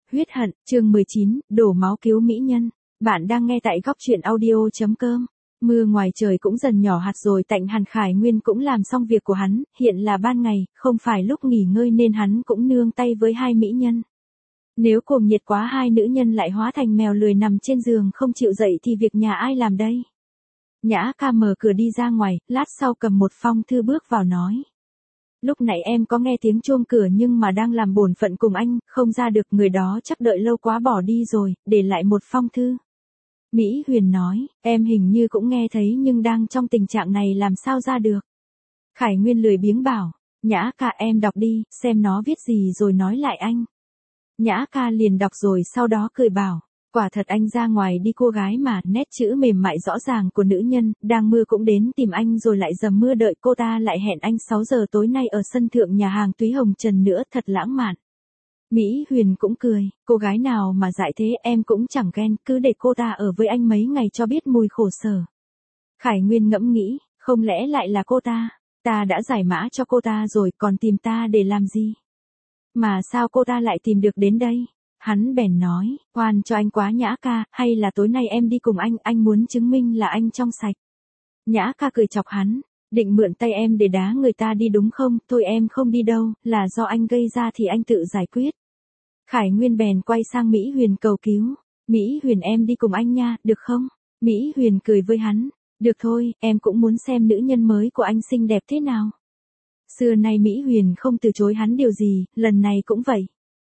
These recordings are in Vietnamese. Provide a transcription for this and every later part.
Huyết hận, chương 19, đổ máu cứu mỹ nhân. Bạn đang nghe tại góc truyện audio.com. Mưa ngoài trời cũng dần nhỏ hạt rồi, Tạnh Hàn Khải Nguyên cũng làm xong việc của hắn, hiện là ban ngày, không phải lúc nghỉ ngơi nên hắn cũng nương tay với hai mỹ nhân. Nếu cuồng nhiệt quá hai nữ nhân lại hóa thành mèo lười nằm trên giường không chịu dậy thì việc nhà ai làm đây? Nhã ca mở cửa đi ra ngoài, lát sau cầm một phong thư bước vào nói. Lúc nãy em có nghe tiếng chuông cửa nhưng mà đang làm bổn phận cùng anh, không ra được, người đó chắc đợi lâu quá bỏ đi rồi, để lại một phong thư. Mỹ Huyền nói, em hình như cũng nghe thấy nhưng đang trong tình trạng này làm sao ra được. Khải Nguyên lười biếng bảo, Nhã ca em đọc đi, xem nó viết gì rồi nói lại anh. Nhã ca liền đọc rồi sau đó cười bảo. Quả thật anh ra ngoài đi cô gái mà, nét chữ mềm mại rõ ràng của nữ nhân, đang mưa cũng đến tìm anh rồi lại dầm mưa đợi cô ta lại hẹn anh 6 giờ tối nay ở sân thượng nhà hàng Túy Hồng Trần nữa, thật lãng mạn. Mỹ Huyền cũng cười, cô gái nào mà dại thế em cũng chẳng ghen, cứ để cô ta ở với anh mấy ngày cho biết mùi khổ sở. Khải Nguyên ngẫm nghĩ, không lẽ lại là cô ta đã giải mã cho cô ta rồi còn tìm ta để làm gì? Mà sao cô ta lại tìm được đến đây? Hắn bèn nói, oan cho anh quá Nhã ca, hay là tối nay em đi cùng anh muốn chứng minh là anh trong sạch. Nhã ca cười chọc hắn, định mượn tay em để đá người ta đi đúng không, thôi em không đi đâu, là do anh gây ra thì anh tự giải quyết. Khải Nguyên bèn quay sang Mỹ Huyền cầu cứu, Mỹ Huyền em đi cùng anh nha, được không? Mỹ Huyền cười với hắn, được thôi, em cũng muốn xem nữ nhân mới của anh xinh đẹp thế nào. Xưa nay Mỹ Huyền không từ chối hắn điều gì, lần này cũng vậy.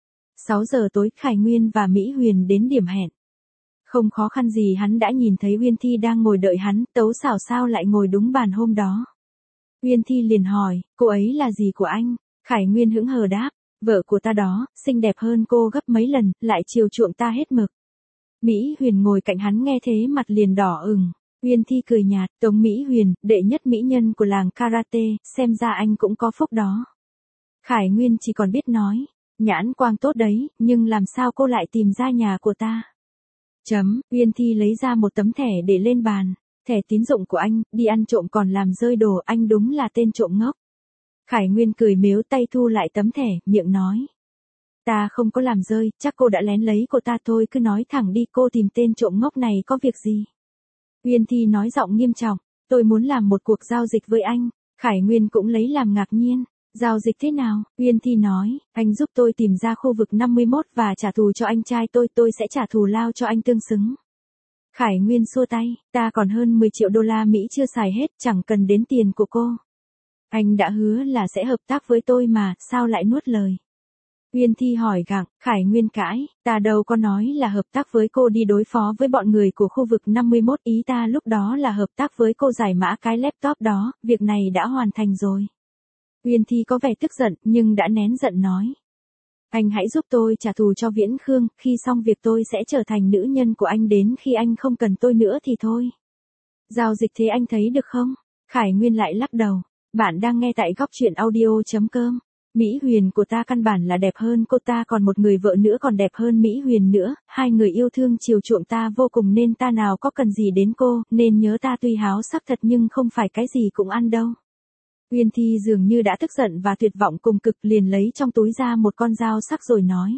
6 giờ tối, Khải Nguyên và Mỹ Huyền đến điểm hẹn. Không khó khăn gì hắn đã nhìn thấy Uyên Thi đang ngồi đợi hắn, Tấu Xảo sao lại ngồi đúng bàn hôm đó. Uyên Thi liền hỏi, cô ấy là gì của anh? Khải Nguyên hững hờ đáp, vợ của ta đó, xinh đẹp hơn cô gấp mấy lần, lại chiều chuộng ta hết mực. Mỹ Huyền ngồi cạnh hắn nghe thế mặt liền đỏ ửng. Uyên Thi cười nhạt, Tống Mỹ Huyền, đệ nhất mỹ nhân của làng karate, xem ra anh cũng có phúc đó. Khải Nguyên chỉ còn biết nói. Nhãn quang tốt đấy, nhưng làm sao cô lại tìm ra nhà của ta? Uyên Thi lấy ra một tấm thẻ để lên bàn. Thẻ tín dụng của anh, đi ăn trộm còn làm rơi đồ, anh đúng là tên trộm ngốc. Khải Nguyên cười mếu tay thu lại tấm thẻ, miệng nói. Ta không có làm rơi, chắc cô đã lén lấy của ta thôi, cứ nói thẳng đi, cô tìm tên trộm ngốc này có việc gì? Uyên Thi nói giọng nghiêm trọng, tôi muốn làm một cuộc giao dịch với anh. Khải Nguyên cũng lấy làm ngạc nhiên. Giao dịch thế nào? Uyên Thi nói, anh giúp tôi tìm ra khu vực 51 và trả thù cho anh trai tôi sẽ trả thù lao cho anh tương xứng. Khải Nguyên xua tay, ta còn hơn 10 triệu đô la Mỹ chưa xài hết, chẳng cần đến tiền của cô. Anh đã hứa là sẽ hợp tác với tôi mà, sao lại nuốt lời? Uyên Thi hỏi gặng, Khải Nguyên cãi, ta đâu có nói là hợp tác với cô đi đối phó với bọn người của khu vực 51, ý ta lúc đó là hợp tác với cô giải mã cái laptop đó, việc này đã hoàn thành rồi. Uyên Thi có vẻ tức giận, nhưng đã nén giận nói. Anh hãy giúp tôi trả thù cho Viễn Khương, khi xong việc tôi sẽ trở thành nữ nhân của anh, đến khi anh không cần tôi nữa thì thôi. Giao dịch thế anh thấy được không? Khải Nguyên lại lắc đầu. Bạn đang nghe tại góc truyện audio.com. Mỹ Huyền của ta căn bản là đẹp hơn cô ta, còn một người vợ nữa còn đẹp hơn Mỹ Huyền nữa, hai người yêu thương chiều chuộng ta vô cùng nên ta nào có cần gì đến cô, nên nhớ ta tuy háo sắc thật nhưng không phải cái gì cũng ăn đâu. Uyên Thi dường như đã tức giận và tuyệt vọng cùng cực, liền lấy trong túi ra một con dao sắc rồi nói.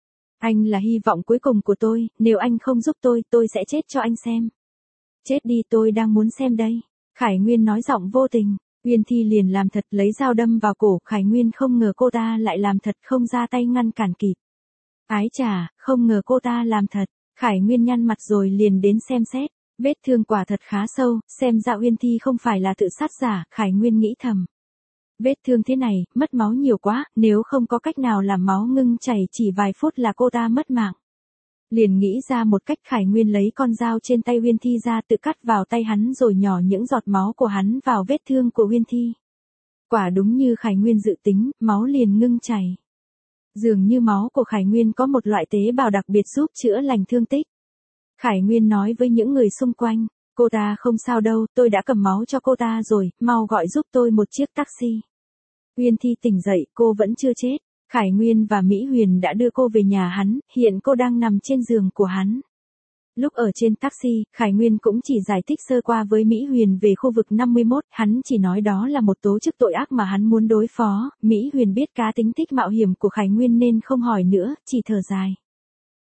Anh là hy vọng cuối cùng của tôi, nếu anh không giúp tôi sẽ chết cho anh xem. Chết đi, tôi đang muốn xem đây. Khải Nguyên nói giọng vô tình. Uyên Thi liền làm thật, lấy dao đâm vào cổ. Khải Nguyên không ngờ cô ta lại làm thật, không ra tay ngăn cản kịp. Ái chà, không ngờ cô ta làm thật. Khải Nguyên nhăn mặt rồi liền đến xem xét. Vết thương quả thật khá sâu, xem ra Uyên Thi không phải là tự sát giả, Khải Nguyên nghĩ thầm. Vết thương thế này, mất máu nhiều quá, nếu không có cách nào làm máu ngưng chảy chỉ vài phút là cô ta mất mạng. Liền nghĩ ra một cách, Khải Nguyên lấy con dao trên tay Uyên Thi ra, tự cắt vào tay hắn rồi nhỏ những giọt máu của hắn vào vết thương của Uyên Thi. Quả đúng như Khải Nguyên dự tính, máu liền ngưng chảy. Dường như máu của Khải Nguyên có một loại tế bào đặc biệt giúp chữa lành thương tích. Khải Nguyên nói với những người xung quanh, cô ta không sao đâu, tôi đã cầm máu cho cô ta rồi, mau gọi giúp tôi một chiếc taxi. Uyên Thi tỉnh dậy, cô vẫn chưa chết. Khải Nguyên và Mỹ Huyền đã đưa cô về nhà hắn, hiện cô đang nằm trên giường của hắn. Lúc ở trên taxi, Khải Nguyên cũng chỉ giải thích sơ qua với Mỹ Huyền về khu vực 51, hắn chỉ nói đó là một tố chức tội ác mà hắn muốn đối phó. Mỹ Huyền biết cá tính thích mạo hiểm của Khải Nguyên nên không hỏi nữa, chỉ thở dài.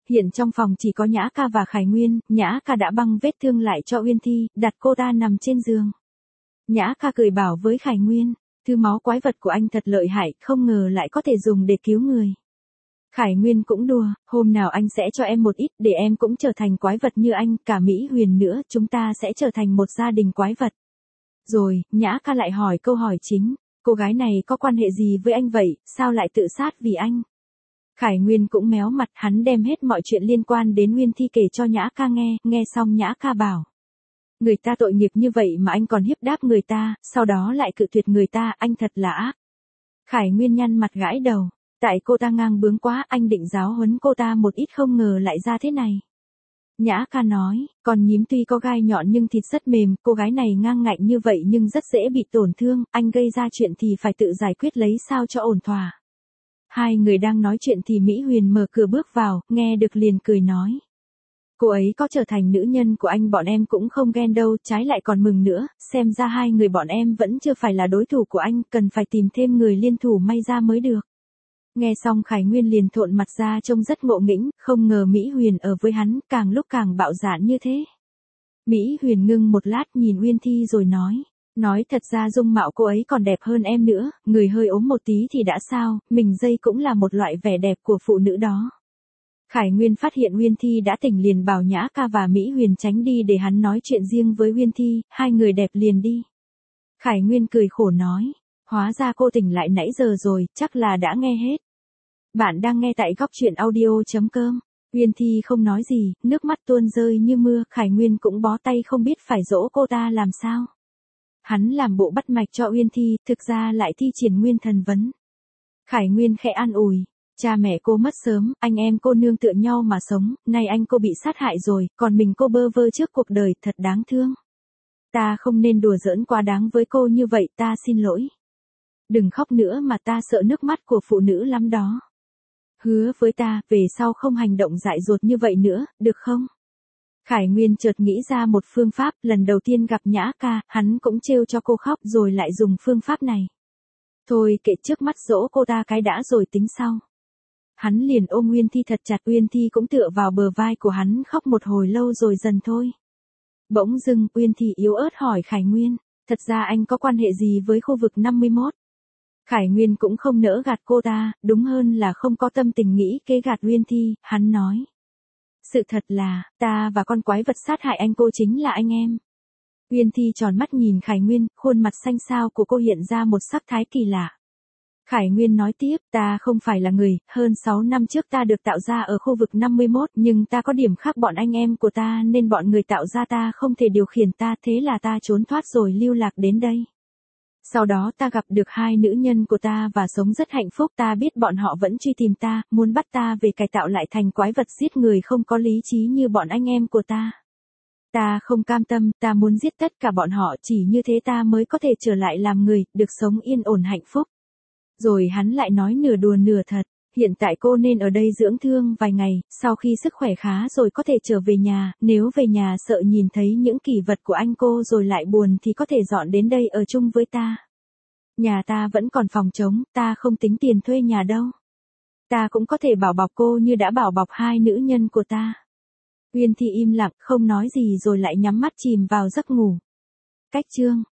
Hiện trong phòng chỉ có Nhã Ca và Khải Nguyên, Nhã Ca đã băng vết thương lại cho Uyên Thi, đặt cô ta nằm trên giường. Nhã Ca cười bảo với Khải Nguyên, thứ máu quái vật của anh thật lợi hại, không ngờ lại có thể dùng để cứu người. Khải Nguyên cũng đùa, hôm nào anh sẽ cho em một ít để em cũng trở thành quái vật như anh, cả Mỹ Huyền nữa, chúng ta sẽ trở thành một gia đình quái vật. Rồi, Nhã Ca lại hỏi câu hỏi chính, cô gái này có quan hệ gì với anh vậy, sao lại tự sát vì anh? Khải Nguyên cũng méo mặt, hắn đem hết mọi chuyện liên quan đến Uyên Thi kể cho Nhã Ca nghe xong Nhã Ca bảo. Người ta tội nghiệp như vậy mà anh còn hiếp đáp người ta, sau đó lại cự tuyệt người ta, anh thật là ác. Khải Nguyên nhăn mặt gãi đầu, tại cô ta ngang bướng quá, anh định giáo huấn cô ta một ít không ngờ lại ra thế này. Nhã Ca nói, con nhím tuy có gai nhọn nhưng thịt rất mềm, cô gái này ngang ngạnh như vậy nhưng rất dễ bị tổn thương, anh gây ra chuyện thì phải tự giải quyết lấy sao cho ổn thỏa. Hai người đang nói chuyện thì Mỹ Huyền mở cửa bước vào, nghe được liền cười nói. Cô ấy có trở thành nữ nhân của anh bọn em cũng không ghen đâu, trái lại còn mừng nữa, xem ra hai người bọn em vẫn chưa phải là đối thủ của anh, cần phải tìm thêm người liên thủ may ra mới được. Nghe xong Khải Nguyên liền thộn mặt ra trông rất ngộ nghĩnh, không ngờ Mỹ Huyền ở với hắn, càng lúc càng bạo dạn như thế. Mỹ Huyền ngưng một lát nhìn Uyên Thi rồi nói thật ra dung mạo cô ấy còn đẹp hơn em nữa, người hơi ốm một tí thì đã sao, mình dây cũng là một loại vẻ đẹp của phụ nữ đó. Khải Nguyên phát hiện Uyên Thi đã tỉnh liền bảo Nhã Ca và Mỹ Huyền tránh đi để hắn nói chuyện riêng với Uyên Thi, hai người đẹp liền đi. Khải Nguyên cười khổ nói, hóa ra cô tỉnh lại nãy giờ rồi, chắc là đã nghe hết. Bạn đang nghe tại góc truyện audio.com. Uyên Thi không nói gì, nước mắt tuôn rơi như mưa, Khải Nguyên cũng bó tay không biết phải dỗ cô ta làm sao. Hắn làm bộ bắt mạch cho Uyên Thi, thực ra lại thi triển nguyên thần vấn. Khải Nguyên khẽ an ủi, cha mẹ cô mất sớm, anh em cô nương tựa nhau mà sống, nay anh cô bị sát hại rồi, còn mình cô bơ vơ trước cuộc đời, thật đáng thương. Ta không nên đùa giỡn quá đáng với cô như vậy, ta xin lỗi. Đừng khóc nữa mà ta sợ nước mắt của phụ nữ lắm đó. Hứa với ta, về sau không hành động dại dột như vậy nữa, được không? Khải Nguyên chợt nghĩ ra một phương pháp, lần đầu tiên gặp Nhã Ca, hắn cũng trêu cho cô khóc rồi lại dùng phương pháp này. Thôi kệ, trước mắt dỗ cô ta cái đã rồi tính sau. Hắn liền ôm Uyên Thi thật chặt, Uyên Thi cũng tựa vào bờ vai của hắn khóc một hồi lâu rồi dần thôi. Bỗng dưng, Uyên Thi yếu ớt hỏi Khải Nguyên, thật ra anh có quan hệ gì với khu vực 51? Khải Nguyên cũng không nỡ gạt cô ta, đúng hơn là không có tâm tình nghĩ kế gạt Uyên Thi, hắn nói. Sự thật là, ta và con quái vật sát hại anh cô chính là anh em. Uyên Thi tròn mắt nhìn Khải Nguyên, khuôn mặt xanh xao của cô hiện ra một sắc thái kỳ lạ. Khải Nguyên nói tiếp, ta không phải là người, hơn 6 năm trước ta được tạo ra ở khu vực 51, nhưng ta có điểm khác bọn anh em của ta nên bọn người tạo ra ta không thể điều khiển ta, thế là ta trốn thoát rồi lưu lạc đến đây. Sau đó ta gặp được hai nữ nhân của ta và sống rất hạnh phúc, ta biết bọn họ vẫn truy tìm ta, muốn bắt ta về cải tạo lại thành quái vật giết người không có lý trí như bọn anh em của ta. Ta không cam tâm, ta muốn giết tất cả bọn họ, chỉ như thế ta mới có thể trở lại làm người, được sống yên ổn hạnh phúc. Rồi hắn lại nói nửa đùa nửa thật, hiện tại cô nên ở đây dưỡng thương vài ngày, sau khi sức khỏe khá rồi có thể trở về nhà, nếu về nhà sợ nhìn thấy những kỷ vật của anh cô rồi lại buồn thì có thể dọn đến đây ở chung với ta. Nhà ta vẫn còn phòng trống, ta không tính tiền thuê nhà đâu. Ta cũng có thể bảo bọc cô như đã bảo bọc hai nữ nhân của ta. Uyên Thi im lặng, không nói gì rồi lại nhắm mắt chìm vào giấc ngủ. Cách chương